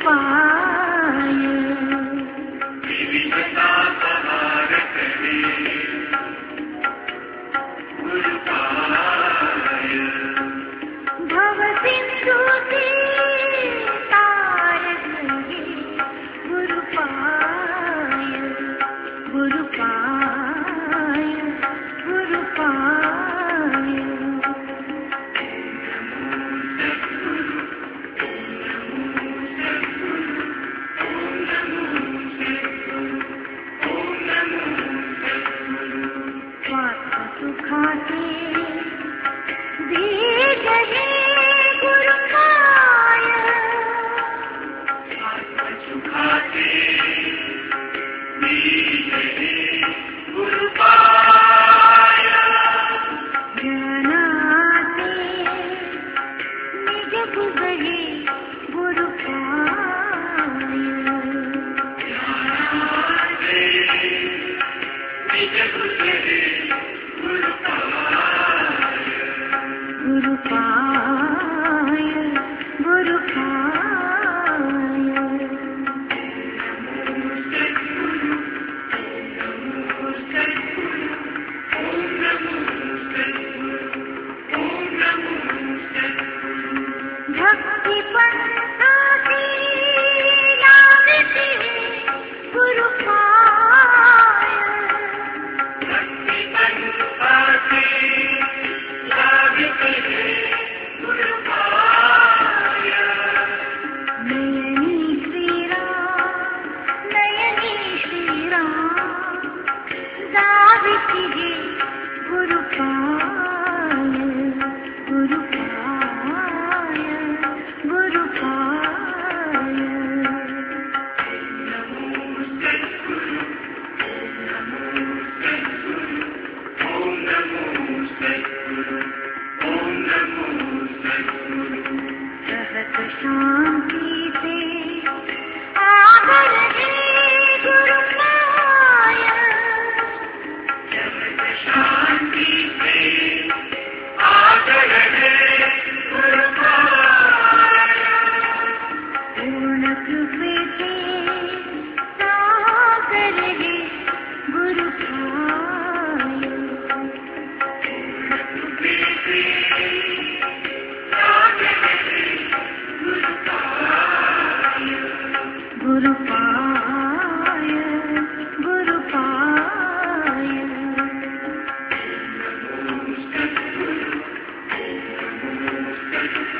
पाय विविधता सहार करे गुरु पाय भव सिंधु के तार गए गुरु पाय गुरु पाय गुरु पाय सुखाते दे गए गुरु पाय सुखाते दे गए गुरु पाय ज्ञानाते निज बुझे गुरु पाय ज्ञानाते निज बुझे गुरु पाय गुरु पाय गुरु पाय भक्ति पंथाती लावते गुरु पाय भक्ति पंथाती लावते गुरु पाय नयनी श्री राम दावित जी गुरु पाय गुरु पाय गुरु पाय ओम नमो सद्गुरु ओम नमो सद्गुरु सहत शांति से आगर है गुरु पाय जगत शांति से आगर है गुरु पाय पूर्ण कृपे से सागर है गुरु पाय गुरु पाय गुरु पाय सद्गुरु